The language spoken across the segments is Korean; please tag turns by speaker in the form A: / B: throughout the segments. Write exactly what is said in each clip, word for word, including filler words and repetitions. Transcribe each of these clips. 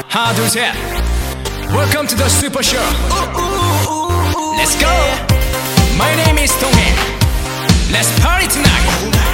A: 하나 둘 셋 Welcome to the Super Show. Let's go. My name is 동해. Let's party tonight.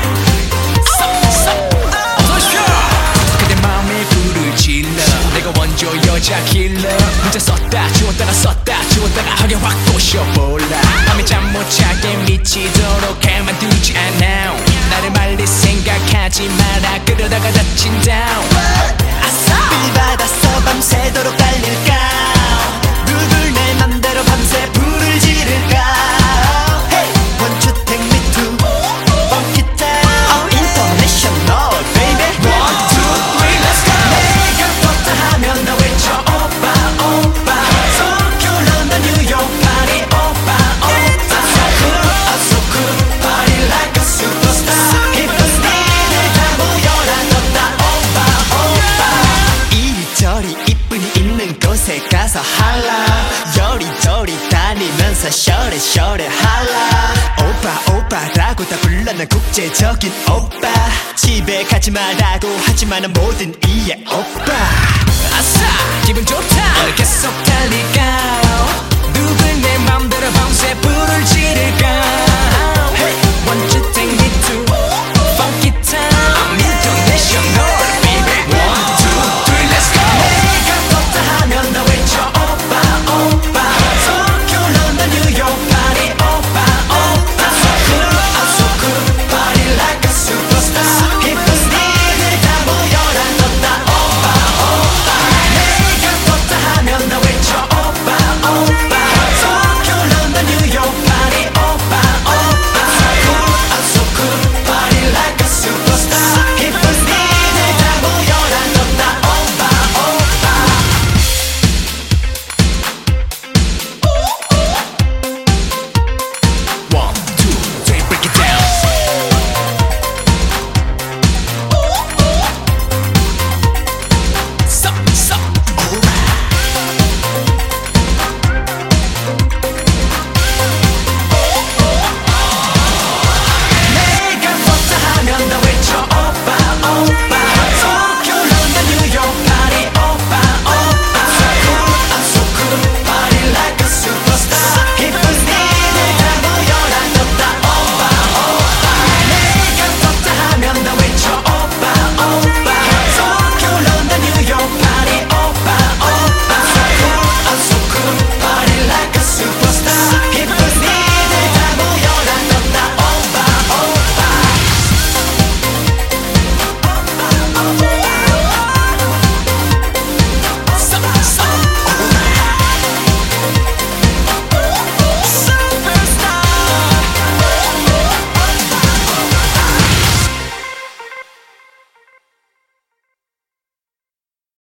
A: 어서오십시오. 그대 마음에 불을 질러 내가 원조 여자 킬러 문자 썼다 지웠다가 썼다 지웠다가 하게 확 꼬셔볼라 밤에 잠 못 자게 미치도록 가만두지 않아 나를 말릴 생각하지 마라 그러다가 다친다
B: 빌 받았어 밤새도록 달릴까 누굴 내 맘대로 밤새 불을 지를까 hey! One two take me to Funk it down International baby One two three let's go 내가 떴다 하면 나 외쳐 오빠 오빠 Tokyo London New York party 오빠 오빠 So cool I'm so cool Party like a superstar 기쁜 니들 다 모여라 떴다 오빠 오빠 이리저리 이쁜이 있는 곳에 가서 할라 요리조리 다니면서 셔레 셔레 할라 오빠 오빠라고 다 불러 난 국제적인 오빠 집에 가지 말라고 하지만 난 뭐든 이해 오빠
A: 아싸 기분 좋다 계속 달릴까 누굴 내 맘대로 밤새 불을 지를까